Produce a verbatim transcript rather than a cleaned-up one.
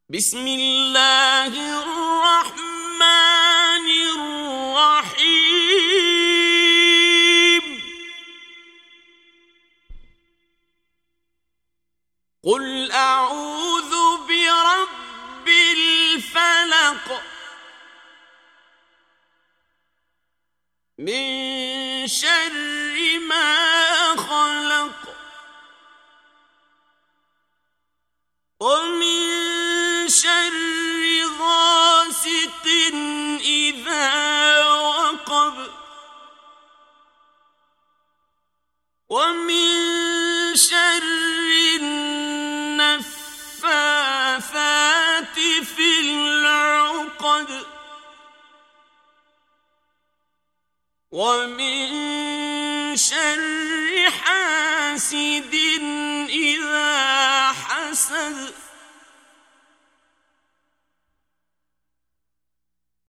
بسم الله الرحمن الرحيم قل أعوذ برب الفلق من شر ما خلق ومن شر غاسق إذا وقب ومن شر النفاثات في العقد ومن شر حاسد إذا حسد